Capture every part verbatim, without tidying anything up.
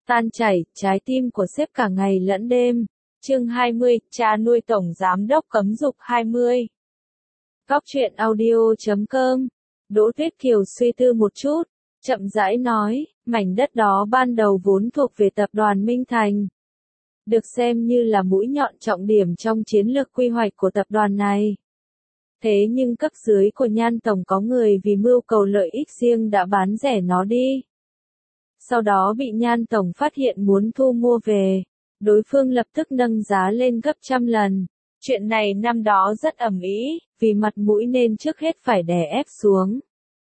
Tan chảy, trái tim của sếp cả ngày lẫn đêm. Chương hai mươi, cha nuôi tổng giám đốc cấm dục hai mươi. Góc truyện audio chấm com. Đỗ Tuyết Kiều suy tư một chút, chậm rãi nói, mảnh đất đó ban đầu vốn thuộc về tập đoàn Minh Thành. Được xem như là mũi nhọn trọng điểm trong chiến lược quy hoạch của tập đoàn này. Thế nhưng cấp dưới của Nhan Tổng có người vì mưu cầu lợi ích riêng đã bán rẻ nó đi. Sau đó bị Nhan Tổng phát hiện muốn thu mua về, đối phương lập tức nâng giá lên gấp trăm lần. Chuyện này năm đó rất ầm ĩ, vì mặt mũi nên trước hết phải đè ép xuống.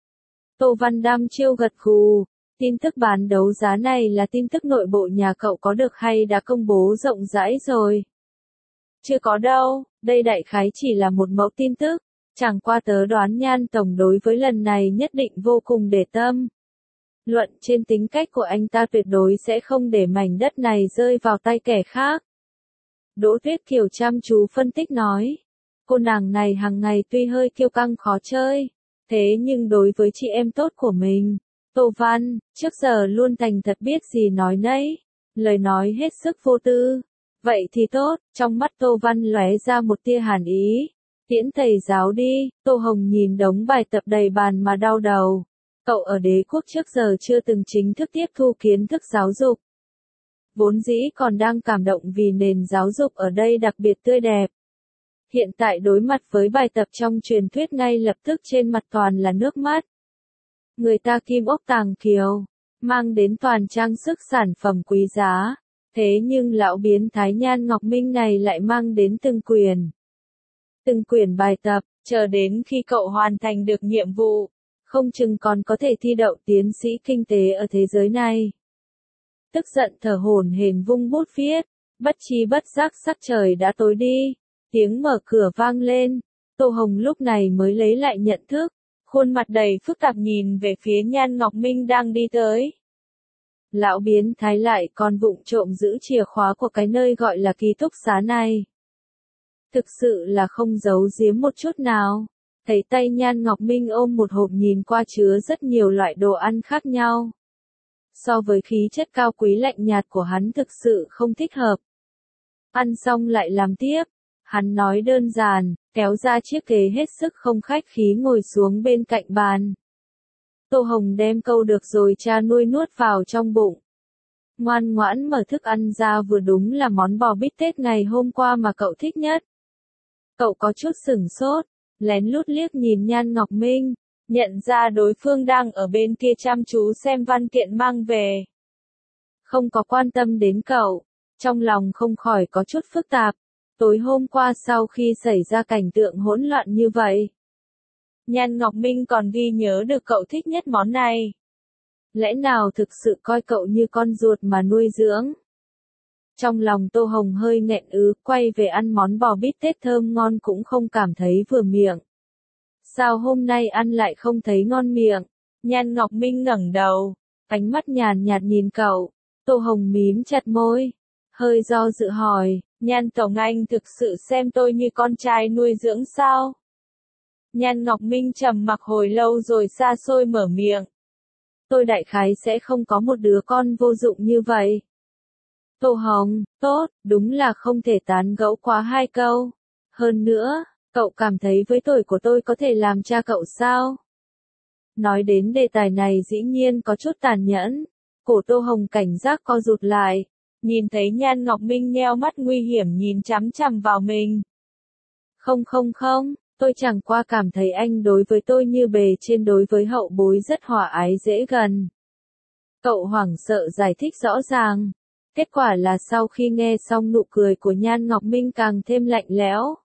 Tô Văn đăm chiêu gật gù, tin tức bán đấu giá này là tin tức nội bộ nhà cậu có được hay đã công bố rộng rãi rồi? Chưa có đâu, đây đại khái chỉ là một mẫu tin tức, chẳng qua tớ đoán Nhan Tổng đối với lần này nhất định vô cùng để tâm. Luận trên tính cách của anh ta tuyệt đối sẽ không để mảnh đất này rơi vào tay kẻ khác. Đỗ Tuyết Kiều chăm chú phân tích nói, cô nàng này hàng ngày tuy hơi kiêu căng khó chơi, thế nhưng đối với chị em tốt của mình, Tô Văn, trước giờ luôn thành thật biết gì nói nấy, lời nói hết sức vô tư. Vậy thì tốt, trong mắt Tô Văn lóe ra một tia hàn ý, tiễn thầy giáo đi. Tô Hồng nhìn đống bài tập đầy bàn mà đau đầu. Cậu ở đế quốc trước giờ chưa từng chính thức tiếp thu kiến thức giáo dục. Vốn dĩ còn đang cảm động vì nền giáo dục ở đây đặc biệt tươi đẹp. Hiện tại đối mặt với bài tập trong truyền thuyết ngay lập tức trên mặt toàn là nước mắt. Người ta kim ốc tàng kiều, mang đến toàn trang sức sản phẩm quý giá. Thế nhưng lão biến thái Nhan Ngọc Minh này lại mang đến từng quyển. Từng quyển bài tập, chờ đến khi cậu hoàn thành được nhiệm vụ, không chừng còn có thể thi đậu tiến sĩ kinh tế ở thế giới này. Tức giận thở hổn hển vung bút viết, bất chi bất giác sắc trời đã tối đi, tiếng mở cửa vang lên, Tô Hồng lúc này mới lấy lại nhận thức, khuôn mặt đầy phức tạp nhìn về phía Nhan Ngọc Minh đang đi tới. Lão biến thái lại còn vụng trộm giữ chìa khóa của cái nơi gọi là ký túc xá này. Thực sự là không giấu giếm một chút nào. Thấy tay Nhan Ngọc Minh ôm một hộp nhìn qua chứa rất nhiều loại đồ ăn khác nhau. So với khí chất cao quý lạnh nhạt của hắn thực sự không thích hợp. Ăn xong lại làm tiếp. Hắn nói đơn giản, kéo ra chiếc ghế hết sức không khách khí ngồi xuống bên cạnh bàn. Tô Hồng đem câu được rồi cha nuôi nuốt vào trong bụng. Ngoan ngoãn mở thức ăn ra, vừa đúng là món bò bít tết ngày hôm qua mà cậu thích nhất. Cậu có chút sửng sốt, lén lút liếc nhìn Nhan Ngọc Minh, nhận ra đối phương đang ở bên kia chăm chú xem văn kiện mang về. Không có quan tâm đến cậu, trong lòng không khỏi có chút phức tạp. Tối hôm qua sau khi xảy ra cảnh tượng hỗn loạn như vậy, Nhan Ngọc Minh còn ghi nhớ được cậu thích nhất món này. Lẽ nào thực sự coi cậu như con ruột mà nuôi dưỡng? Trong lòng Tô Hồng hơi nghẹn ứ, quay về ăn món bò bít tết thơm ngon cũng không cảm thấy vừa miệng. Sao hôm nay ăn lại không thấy ngon miệng? Nhan Ngọc Minh ngẩng đầu, ánh mắt nhàn nhạt nhìn cậu. Tô Hồng mím chặt môi, hơi do dự hỏi, Nhan Tổng anh thực sự xem tôi như con trai nuôi dưỡng sao? Nhan Ngọc Minh trầm mặc hồi lâu rồi xa xôi mở miệng. Tôi đại khái sẽ không có một đứa con vô dụng như vậy. Tô Hồng, tốt, đúng là không thể tán gẫu quá hai câu. Hơn nữa, cậu cảm thấy với tuổi của tôi có thể làm cha cậu sao? Nói đến đề tài này dĩ nhiên có chút tàn nhẫn. Cổ Tô Hồng cảnh giác co rụt lại, nhìn thấy Nhan Ngọc Minh nheo mắt nguy hiểm nhìn chằm chằm vào mình. Không không không, tôi chẳng qua cảm thấy anh đối với tôi như bề trên đối với hậu bối rất hòa ái dễ gần. Cậu hoảng sợ giải thích rõ ràng. Kết quả là sau khi nghe xong nụ cười của Nhan Ngọc Minh càng thêm lạnh lẽo.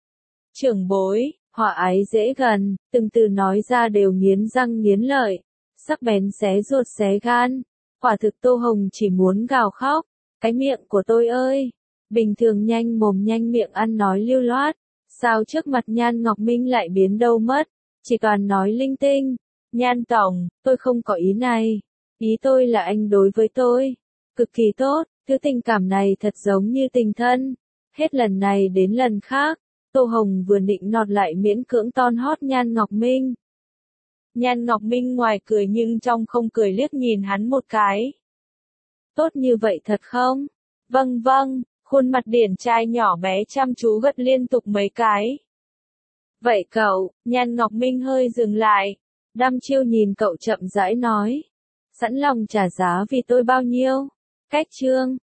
Trưởng bối, hòa ái dễ gần, từng từ nói ra đều nghiến răng nghiến lợi, sắc bén xé ruột xé gan. Quả thực Tô Hồng chỉ muốn gào khóc, cái miệng của tôi ơi, bình thường nhanh mồm nhanh miệng ăn nói lưu loát, sao trước mặt Nhan Ngọc Minh lại biến đâu mất, chỉ toàn nói linh tinh. Nhan Tổng, tôi không có ý này, ý tôi là anh đối với tôi cực kỳ tốt, thứ tình cảm này thật giống như tình thân. Hết lần này đến lần khác, Tô Hồng vừa định nọt lại miễn cưỡng ton hót Nhan Ngọc Minh. Nhan Ngọc Minh ngoài cười nhưng trong không cười liếc nhìn hắn một cái. Tốt như vậy thật không? Vâng vâng, khuôn mặt điển trai nhỏ bé chăm chú gật liên tục mấy cái. Vậy cậu, Nhan Ngọc Minh hơi dừng lại. Đăm chiêu nhìn cậu chậm rãi nói. Sẵn lòng trả giá vì tôi bao nhiêu? Cách chương.